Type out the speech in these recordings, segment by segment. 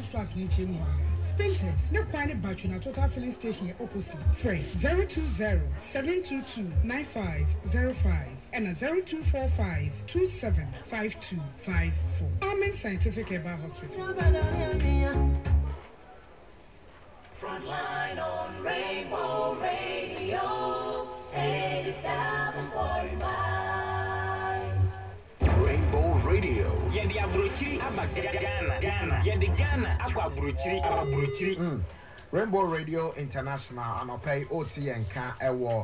flats in Chimwa. Spintex, no private battery na total filling station opposite. Free 020-722-9505 and a 0245-275254. Armin Scientific Herbal Hospital. Frontline on Rainbow Radio 87.9. Rainbow Radio. Yendi abrochiri Ghana. Yendi Ghana akwa abrochiri. Rainbow Radio International anopay OTNK ewo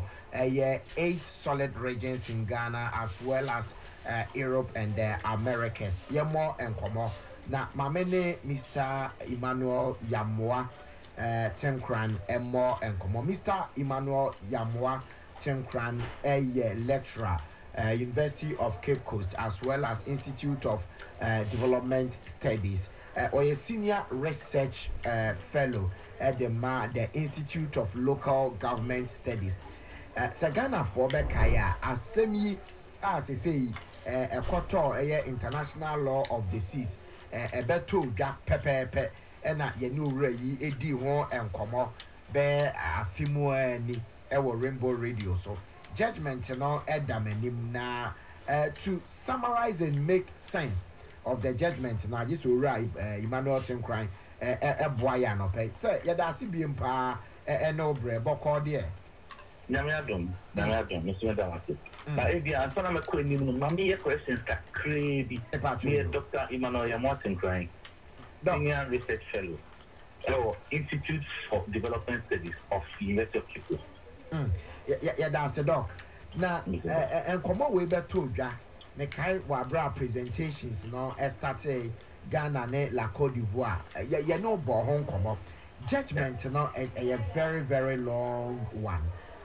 8 solid regions in Ghana as well as Europe and the Americas. Yemo and Komo. Na mamene Mr. Emmanuel Yamwa Tenkran Emo and Komo. Mr. Emmanuel Yamwa Tenkran lecturer University of Cape Coast as well as Institute of Development Studies or a senior research fellow at the Institute of Local Government Studies. Sagana for Bekaya as semi as I say a quarter international law of the seas a beto jack pepe and a yenu ray edi one and como bear a fimo ni ewo Rainbow Radio. So judgment no edamenim na to summarize and make sense of the judgment na this will right Emmanuel Tenkran boya no pay say yada sibiem pa no bre boko de Nyamiadom Mr. Damasi na ebia ansana mekọ enim no mami ye questions ka crazy Dr. Emmanuel Yamwa Tenkran senior research fellow Institute for Development Studies of University of Cape Coast. That's a doc. Now, and come on, we better dwa. Me kai wa bra presentations no started Ghana ne la Côte d'Ivoire. Ya no bo hon come judgment no a very very long one.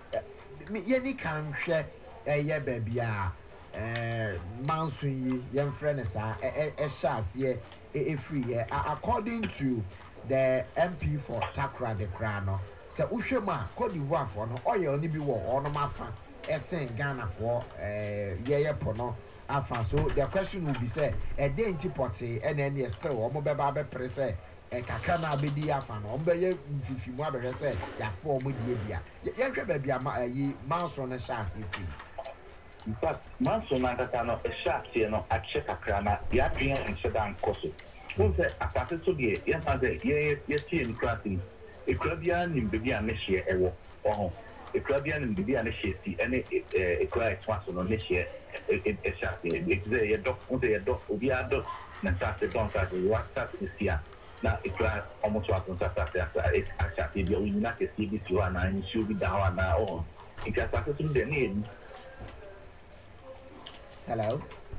Me ye kan hwe ye baby a manso yi ye friend sa shase free here according to the MP for Takra de Krano. So Ushema Côte d'Ivoire for no oil ni bi wo ono mafa esen Ghana for ye pono afa. So the question will be say e dey ntipote and then you still omo beba be prese e kakra na abedi afa no omo be ye fifimu abere say ya for omo die bia ye hwe ba bia yi manso na chance free. In fact, manso na kata no e chance no a check kakra na ya dwia nchedan koso. Who say after so die ye fa say ye tie in crafting e krabia nim bebi a ne hye ewo oho e krabia nim bebi a ne hye si ene e kra etwaso no ne hye e chance e ze ye doc on ye doc obi a doc na chance don ka de whatsapp sia na e kra almost what on chance e chance bi o ina ke si bi si wa na ni shu bi da na oh e ka chance so de ne. Hello.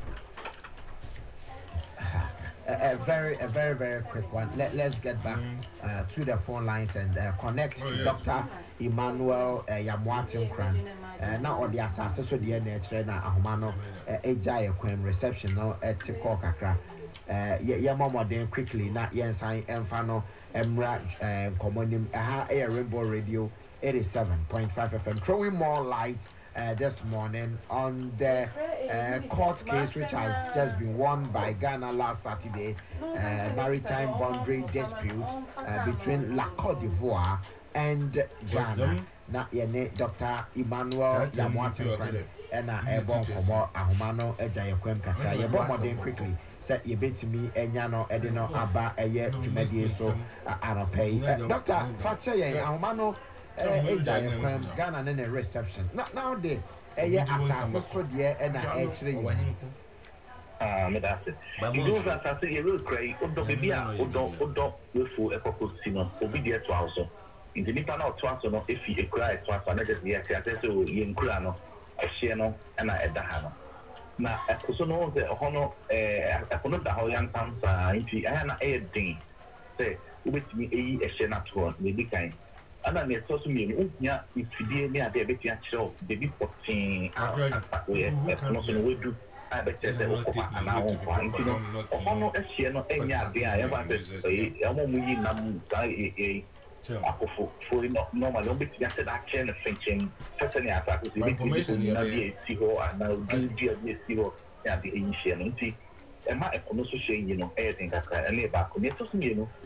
A very quick one. Let's get back to the phone lines and connect to Dr. Emmanuel Yamwa Tenkran. Now on the assassin so the nature na ahumano ejaya kwem reception no etiko kakra. Ye mama den quickly na yen sign enfano emra commonim Rainbow Radio 87.5 FM throwing more light this morning on the court case which has just been won by Ghana last Saturday, maritime boundary dispute between La Côte d'Ivoire and Ghana. Na yene Dr. Emmanuel Yamwa Tenkran and Ebon Komo Ahumano Ejayekwem Kakra. Yebo modern quickly say ye bet me enyano edino aba eye jumedie so anopay. Dr. Fache Ahumano Ejayekwem Ghana ne reception. Now they assassin so there and actually me that's it. You do that as a real cray odo bibia odo we fu ekokosino obi there to also. In the nipa na oto no efi ekura eto aso na just here say so ye nkura no ahye no na eda ha no na ekoso no ze hono ekono da ho yan tamsa nti na din say ubetimi eyi ehye na to ne di kan ana ne so so mi unya ifidie ne ade beti a kiro baby potin no so no wedu I bet say okoma ana ho kwa nti no hono ehye no enya ade a ye ba say amo mu yi nam ka akofo for normally on bit just that chain of thinking certainly attack with the information na be siho and do siho ya be initial nti e ma ekono so hye yi no e think aka e le ba ko ne to so mi no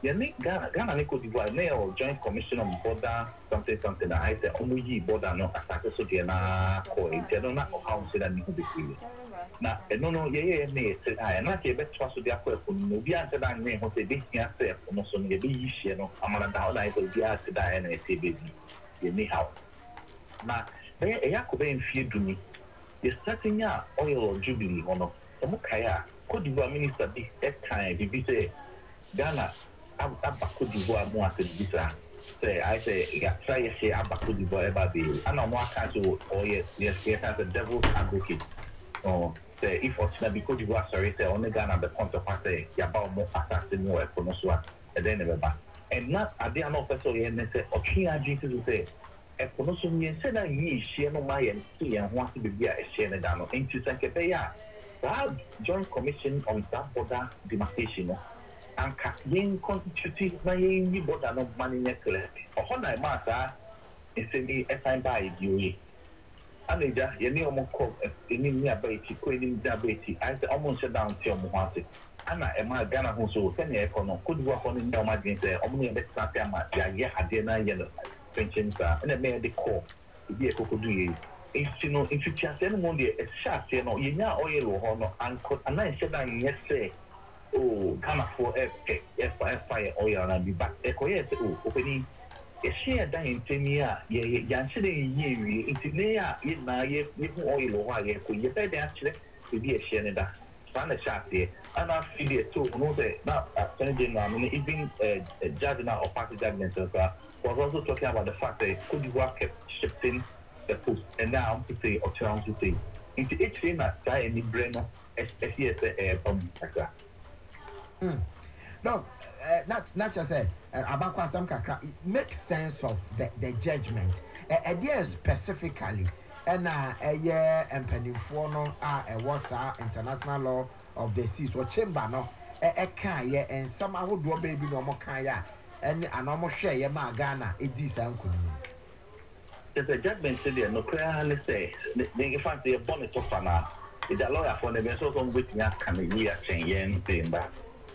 yɛne Ghana ne Cote d'Ivoire ne yɛ joint commission on border something na ayɛ sɛ ɔmo yi border no asase so deɛ na kɔɔ nti ɛno na ɔhaw nso na ne ho bebree na ɛno no yɛyɛ ne yɛsɛ ɛno ake yɛbɛtoa so de akɔ ɛpo no obi ansɛ da ne ho sɛ ɛbɛhia sɛ ɛpo no so no yɛbɛyi hyeɛ no amana da hɔ na ayɛ sɛ obiara te da ɛna ɛsɛ bɛbi yɛni haw na ɛyɛ akɔ bɛyɛ mfie du ni yɛsate nya a ɔyɛ Jubilee hɔ no ɔmo kae a Cote d'Ivoire minister bi ɛkae biribi sɛ Ghana aba Cote d'Ivoire mu asɛ bibi saa sɛ ayɛ sɛ yɛatra yɛhyɛ aba Cote d'Ivoire ɛba bee ana ɔmo aka so ɔyɛ yɛka sɛ devil's advocate sɛ if ɔtena bi Cote d'Ivoire sɔre sɛ ɔne Ghana bɛkɔntɔkwa sɛ yɛaba ɔmo asase mu wɔ ɛpo no so a ɛdɛn ne bɛba ɛna adeɛ a na ɔpɛ sɛ ɔyɛ ne sɛ ɔtwe adwene si so sɛ ɛpo no so yɛnsɛ na yie hyeɛ no ma yɛnto yɛn ho ase baabi a ɛhyɛ no da no nti sɛ nkɛbɛyɛ a saa joint commission on that border demarcation no anka yɛn constitute na yɛn yi border no ma no nyɛ clear ɔhɔ na ɛmaa saa nsɛm yi ɛsan baa yɛdi oye ana agya yɛne ɔmo kɔ anim ne aba akyi kɔ anim ne aba akyi ayɛ sɛ ɔmo nhyɛ da nte ɔmo ho ase ana ɛmaa Ghana ho so sɛnea ɛkɔ no Cote d'Ivoire hɔ no nyɛ ɔmo adwene sɛ ɔmo ne yɛbɛtena ase ama yɛayɛ adeɛ no ayɛ no pension saa ɛna ɛmɛyɛ de kɔɔ ebi ɛkɔkɔdu yɛ nti no mfitiaseɛ no mu deɛ ɛhyɛ aseɛ no yɛnya ɔyɛ wɔ hɔ no ana nhyɛ da nyɛ sɛ Ghanafoɔ ɛfa yɛ ɔyɛ na bi ba ɛkɔyɛ sɛ ɔpɛni yɛhyɛ da yɛn ntɛm yi a yɛanhyɛ dɛ yɛyɛ awie nti ne a yɛnaa yɛhu ɔyɛ wɔ hɔ a yɛkɔ yɛbɛyɛ dɛ akyerɛ ebi ɛhyɛ ne da saa na ɛhyɛ aseɛ ana afi deɛ to no sɛ na Attorney General no even judge na ɔpaase judgment so was also talking about the fact that Cote d'Ivoire kept shifting the post and now I'm to say or trying to say into each thing that I any brain no not just say about some kakra it makes sense of the judgment idea specifically and yeah empanimfo no was international law of the seas or chamber no can yeah and some would do baby no more can yeah and almost share your Ghana it is uncle. There's a judgment today, no clearly say they find the bonnet of Fana. It's a lawyer for the vessel on which you can hear change saying that.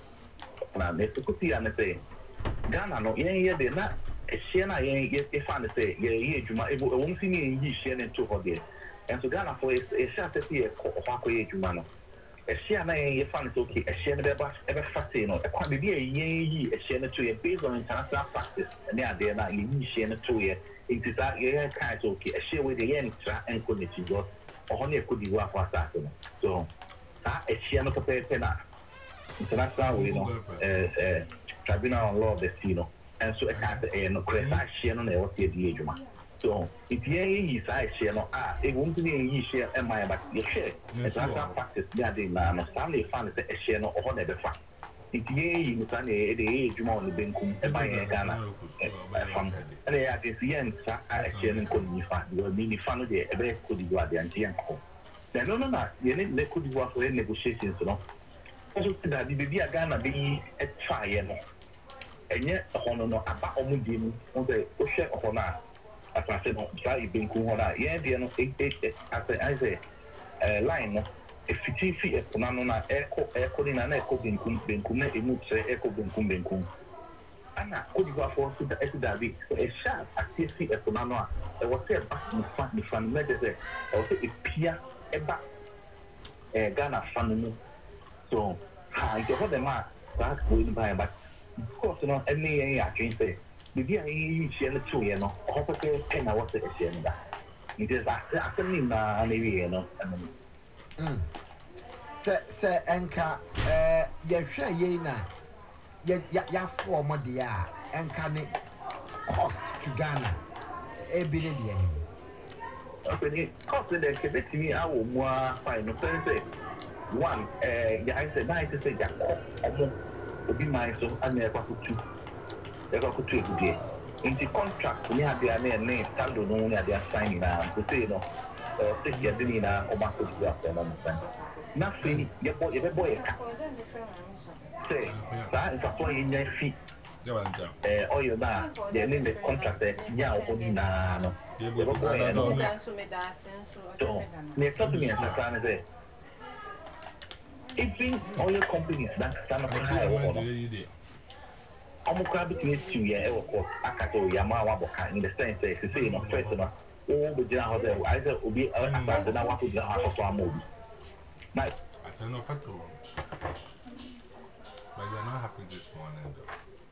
Now, they could see and say Ghana no yeah, they're not a Siena, they found say, yeah, you might won't see me in Siena to her there. And so Ghana for a shot to see a Hawkeye Jumano. A Siena, you found it okay, a Siena ever fasting or a quantity a ye, a Siena to a based on international practice, and they are there now, you Siena to ye. It is that yeah, kind of okay, a share with the extra and quality got or only could be worth for that. So, a Siena to pay penna international, you know, tribunal on law of the sea, and so a kind of no credit, I share on the age. So, if you say share no, it won't be a share and my but you share. It's not practice, yeah, they man, family fund a share no or never fact. If you say the age more than Benkum, and by Ghana, and they are this young, I share and couldn't be found. You will be found there, a very good you are the anti-uncle. Then, no, you need they could work for negotiations, you know. Also, that the baby are Ghana be a trial, and yet a honor about Omudim on the ocean of honor. As I said, try being cool. Yeah, they are not I say, line. If you see a Punana echo in an echo Benkum, it moves echo Benkum. Anna could go for the Edabi, a sharp activity a Punana. There was a back in front of medicine, or a Pia, a back, a Ghana fan. So, I got the mark that's going by, but of course, you know, any I can say. Maybe I share the two, you know, hope a pen I was a share that. It is after me, maybe, you know. Sir Enka, share ye na ya form dia and can it cost to Ghana a billion. Okay, cost the Quebec to me, I will more fine. One, I said, I say that will be my so I never could two. They got to today. In the contract, we have their name, stand on they are signing now to say, you know, 6 years in or back to the after nothing, your boy, say, that is a point in your feet. Or you now, they name the contract, yeah, only now. So, near something as I can say, it's been all your companies that stand up high. almost crab between 2 years or Akato Yamawa in the sense that it's saying of first all the general either will be assassin now what would you have for a movie. I don't know, but you're not happy this morning, though.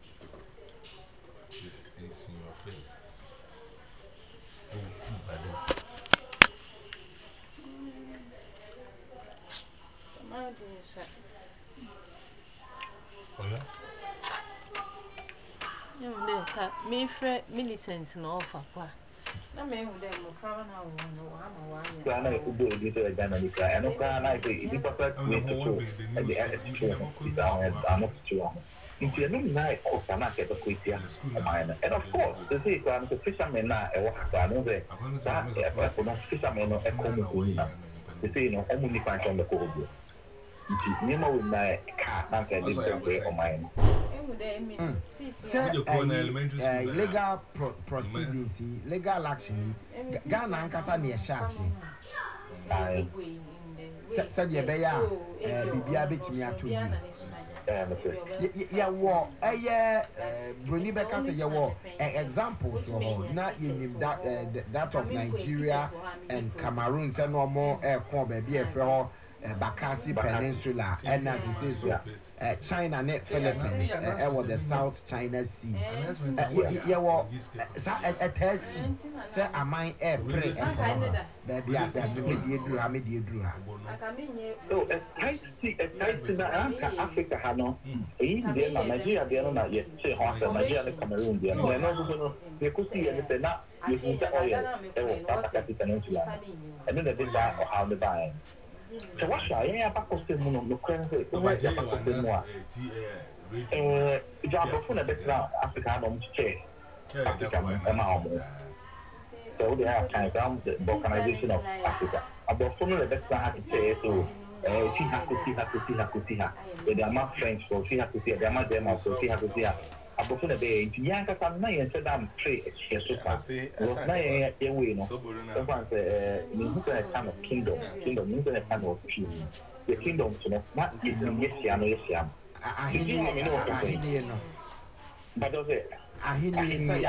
This is in your face. Oh, yeah? Me friend militant no offer. Na me hu dem crown na wo no wa I know who do this again and I know can I say it perfect way to go and the attitude is down and I'm not sure. Into a new night or can I get a quick here and of course the say I'm the fisherman now I walk I know that fisherman no economy the say no only find on the code. Nemo with my car and can live on mine. Legal proceedings, legal action, Ghana and Casa near Shasi. Said ye beya, Bibia bit me at 2 years. Yeah, war, Bruni Becca say ya war, examples not in that of Nigeria and Cameroon, say no more air corn, baby, for Bakassi Peninsula, and as he says so, China, net Philippines, was the South China Sea. Yeah, well, a test, sir, I might air pray, baby, after me, drew her, me, drew her. So, a tight in Africa, Hano, India, Nigeria, they are not yet, say, Hausa, Nigeria, Cameroon, they are not, they could see anything now, you can tell you, Bakassi Peninsula, and then they did that or how they buy. So what's why I have a question on the current way to more. Job of a bit now, Africa on chair. So they have kind of the organization of Africa. About phone the best I can say so. She has to see her. They are not French, so she has to see her. They are not them, so she has to see her. About phone the day, in Yanka, and said I'm trade here so far. Way, no. Someone said, a kind of kingdom, means a kind of peace. The kingdom, you know, not yes, yam. I hear you. But does it? I hear you say,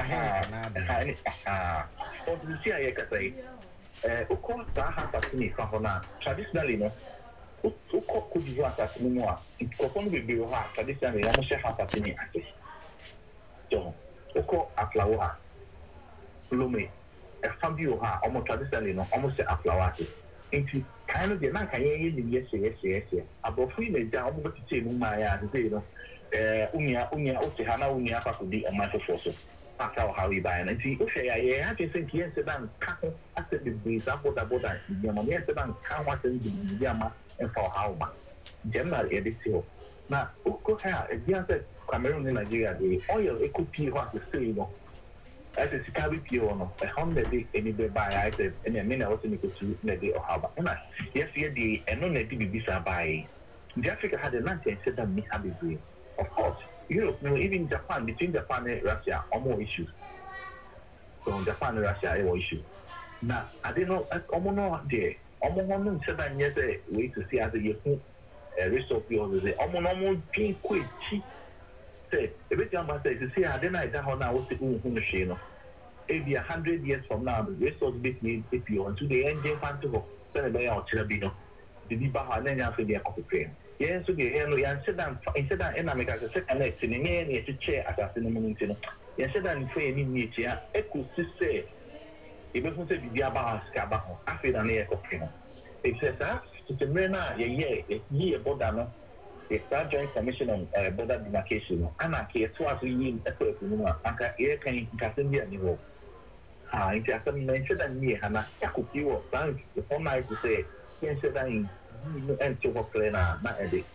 what do you see? I can say, of course, that has to be traditionally, no. Who could you ask us more? It could only be hard, traditionally, I must have to me. So, Oko Aflawa, Lume, a Fabio, almost traditionally, no, almost a Aflawati. Into kind of the Naka, yes. Above free, they down over to say, Maya, you know, Unia, Otihana, Unia, could be a matter for so. That's how we buy and see, okay, I just think yes, then Capo, I said the breeze up with a border, yes, then can't want to be Yama and for how much. General edition. Now, Oko, as you said, Cameroon in Nigeria, the oil equity was the same. As a carry pure, a hundred day any day by item, and a minute also to the day or how. Yes, the and no native visa by. The Africa had a lunch and said that me have a dream. Of course, Europe, no, even Japan, between Japan and Russia, are more issues. So, Japan and Russia are issues. Now, I didn't know, almost there. Almost 7 years way to see as a year. Resource yours is almost being quick. Say, every time I say, to see, I didn't know how now what's the machine. Maybe 100 years from now, the resource bit means if you want to the engine fan to go, send a bay out Chilabino. The Dibaha, then you have to be a coffee train. Yes, so the hello, and sit down in America, the second next in the chair as a cinnamon. Yes, sit down in frame in nature. I could say, if you say the Diabaha Scabaho, I feel an air coffee. It says that. It's a year border, the Joint Commission on Border Demarcation, and I care twice a year, a person, and air can Cassidy and you. It has mentioned that me, and I could you or thank the phone night to say, yes, I'm and to work not a day.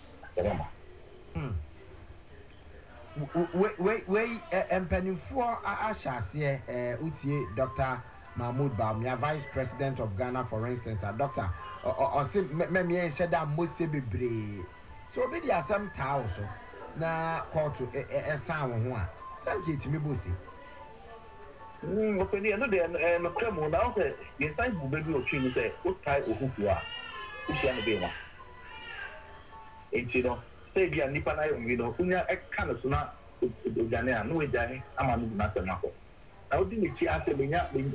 Wait, and penny for Ashas here, Uti, Dr. Mahmoud Bawumia, Vice President of Ghana, for instance, a doctor. Or say, me said that most be brave. So, be there some towels na call to a sound one. Thank you to me, Bussy. Okay, the other and a crumble now said, yes, I will be your chin say, what type of who you are? Who shall be one? And you know, say, be a Nipanai, you know, Unia, a kind of not Uganda no Jai, I'm not a market. Now, didn't she ask me,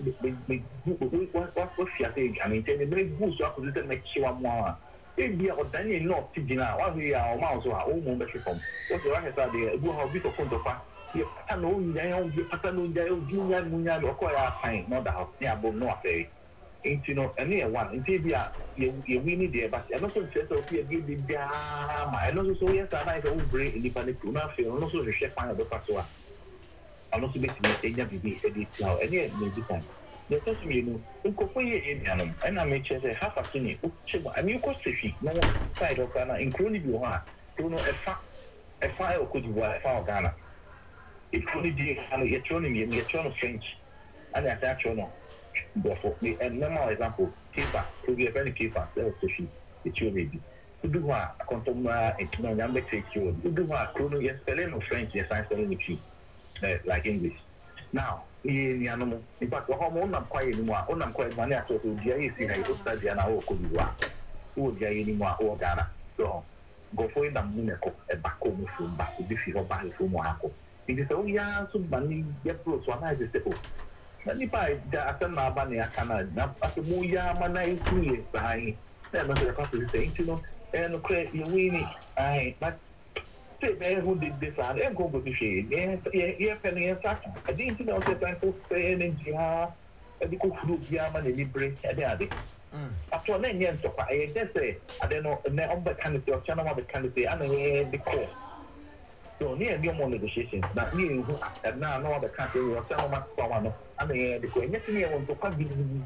what she saying? I mean, tell me, very good, so I could make sure more. Maybe or Daniel not to dinner, one we are mouse or our own membership from. What's the right side there? Who have bit of contour? You know, you patano, junior, munya, or quite fine, not the house, near Bob North. Ain't you know, and near one, in Tibia, you winning there, but I'm not so set of here, give the drama. And also, so yes, I like old brain independent to not feel, and also the chef of the Passoa. I'm not basically a baby, edit now, and yet, maybe time. The first me, you know, in Yanum, and I make sure they have a skinny, and you cost fishing, no side of Ghana, including you are, you know, a fire could you wear a fire of Ghana. It could be a tronomy and a tron of French, and that's actual. Therefore, a normal example, keeper, could be a very keeper, fishing, it's your baby. To do what, a quantum, it's no number take you, to do what, Chrono, yes, spelling of French, yes, I'm spelling it, like English. Now, in animal, in fact, what I'm quite anymore, I'm quite money at all. There is in a study and I will could you are. Who would get any more or Ghana? So, go for it and Minaco, a back home from back to be for buy from Monaco. It is only some money get close one as a step. Let me buy the Asana Bani Akana, after Muya Mana 2 years behind. Then the couple saying, you know, and create your winning. But who did this and go to shade. Yes, penny and sack. I didn't know that I could say and Jia, and the cook fruit Yaman and Libre and the other. After 9 years, I just say, I don't know, and then candidate or channel of the candidate and the court. So near no more negotiations, but me and now no other country or channel much power. I mean, the coin, yes, me want to come in.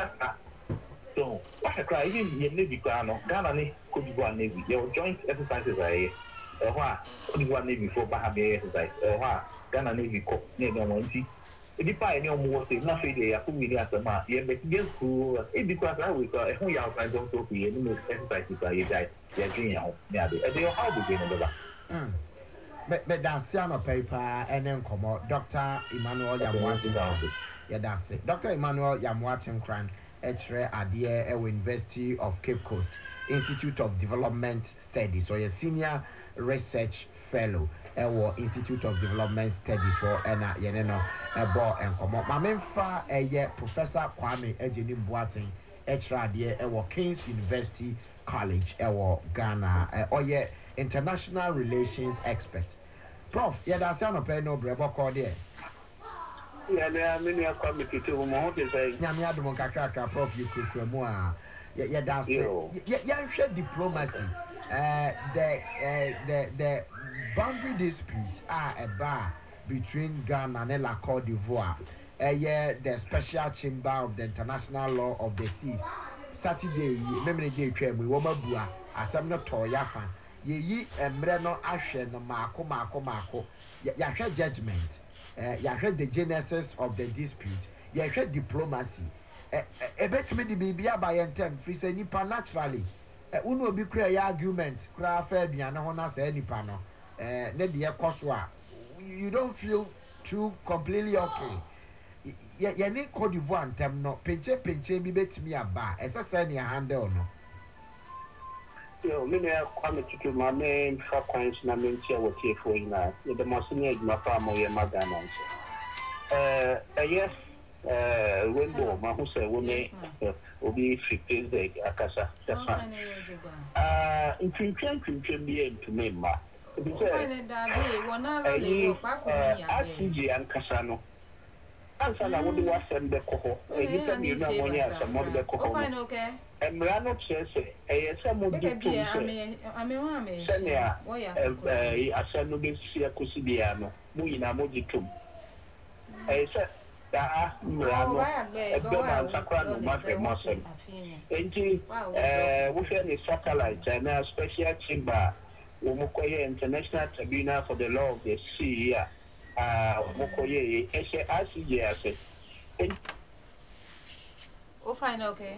So, what a cry in Navy Ghana, Ghana could you go on Navy? Your joint exercises are. Only one navy for Bahamas exercise, Ghana Navy cook near no one. If you buy no more, say nothing, they are putting as a man. Yet, but yes, who it because I will go a whole year I don't talk to any exercises by you guys. They're doing out. They are how to be in But that's Siano paper and then come out Dr. Emmanuel Yamwatin. Yeah, that's it. Dr. Emmanuel Yamwatin Cran, Etre Adia University of Cape Coast, Institute of Development Studies, or a senior research fellow at Institute of Development Studies for Ena Yeneno Ebo and Komo. Mamemfa Professor Kwame Ejeni Boateng Etradia at King's University College Ghana or international relations expert. Prof, that's no pay no brebo call there. Yeah, there are many committee to more to say. Yamiadum Kakaka, Prof, you could more. Yeah, that's it. Diplomacy. The boundary disputes are a bar between Ghana and La Côte d'Ivoire. The special chamber of the international law of the seas. Saturday, memory day train we Womabua, as I'm not Toyafa. Ye embreno ashe no Marco. Ya judgment. Ya heard the genesis of the dispute. Ya heard diplomacy. A bet me the baby by intent, free say nipa naturally. Uno be clear argument, cry fair biana hona say nipa no. Maybe a coswa. You don't feel too completely okay. Ya need Côte d'Ivoire tem no. Pinche be bet me a bar. As a send your handle no. Yo, many are coming to my name for coins and I mean, what here for you now. The most needs my farm or your mother. Yes. Window, my who say women will be 15 days. Akasa, that's fine. In Trincham, be able to name ma. And Casano. Answer, I would do send the coho. You know, when you have some more the coho. And Rano says, some would be I mean, Senia, I send no be Siacusidiano, Muina Mojitum. I said, we satellite and a special chamber, Umukoye International Tribunal for the Law of the Sea, Mukoye, SACJ. Oh, fine, okay.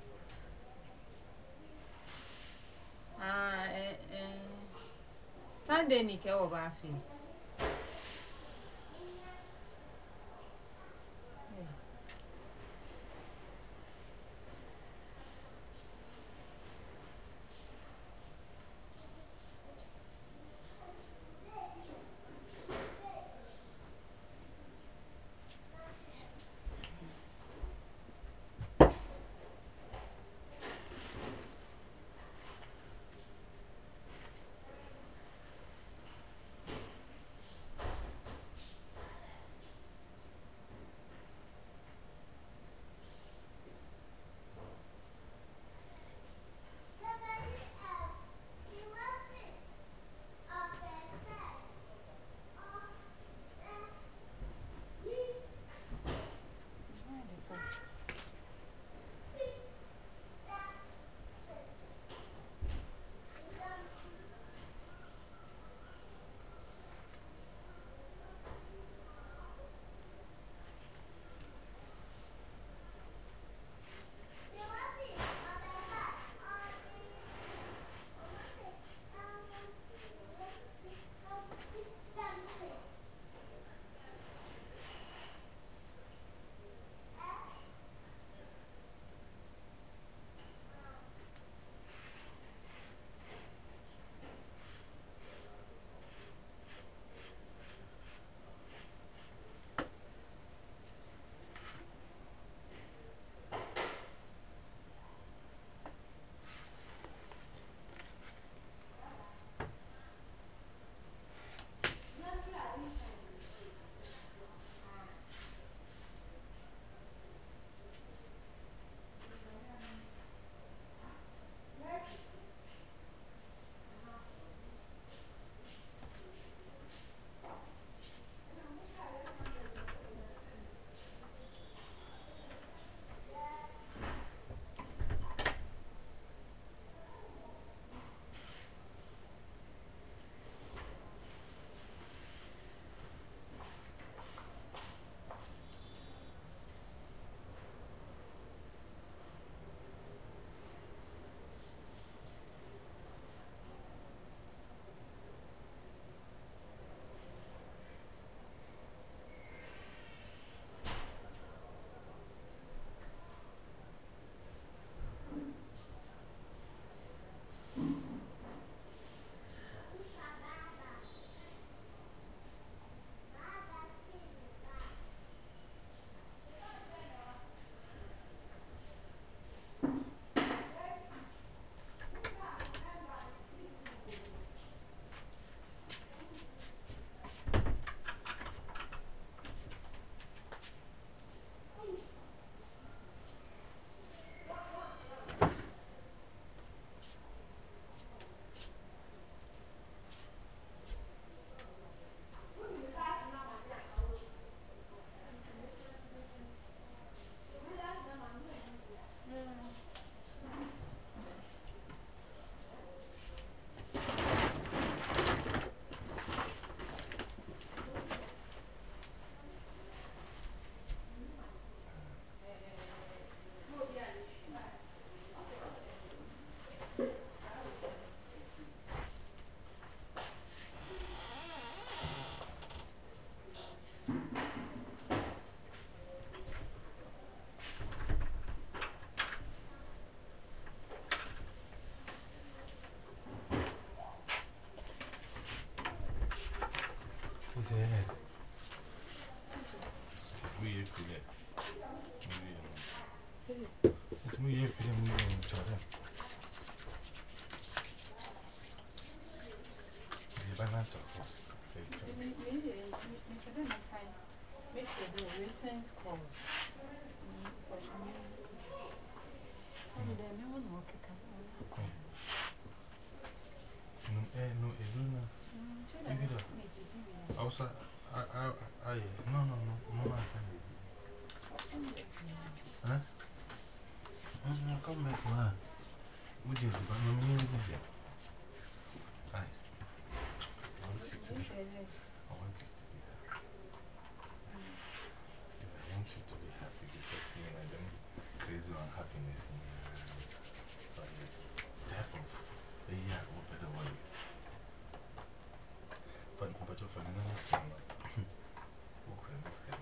Sunday, Nick, over. We have to get. It's me here for them in each other. The balance of make the recent call. No, also, no, huh? Come back, man. Would you have no music? I want you to be happy. I want you to be happy because you know them crazy on happiness. But type of a year or better way. But for another song, okay, this kind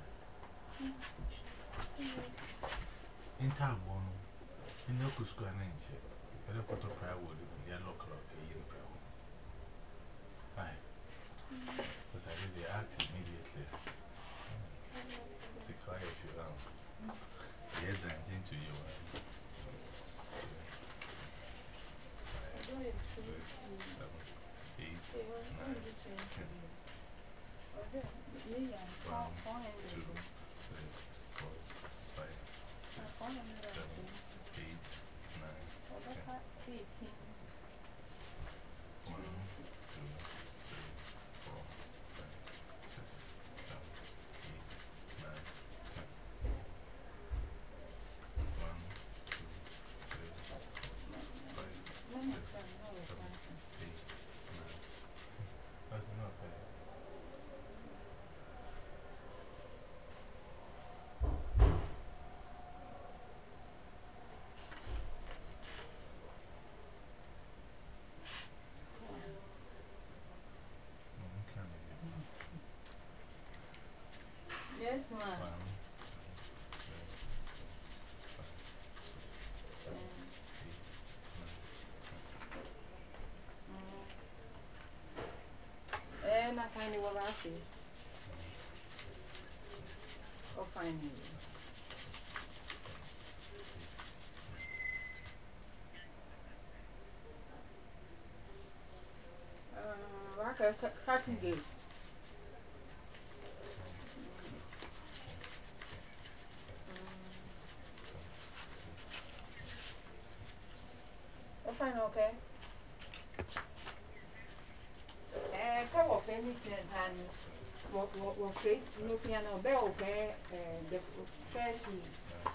in town, in the Cusco and Nancy, better put a prayer wood in their local in prayer. Aye, but I did the act immediately. It's quiet if you are. Yes, I'm into you. 5, 6, 7, 8, 9, 10. 1, 2, 3, 4, 5, 6, 7, 8, 9, 10. 1, 2, 3, 4, 5, 6, 7, 8, 9, 10. 1, 2, 3, 4, 5, 6, 7, 8, 9. That's enough, eh? Yes, ma'am. And I kind of will ask you. Or find you. Cotton gate. Fine, okay. Come up anything and what create no piano bell, the fair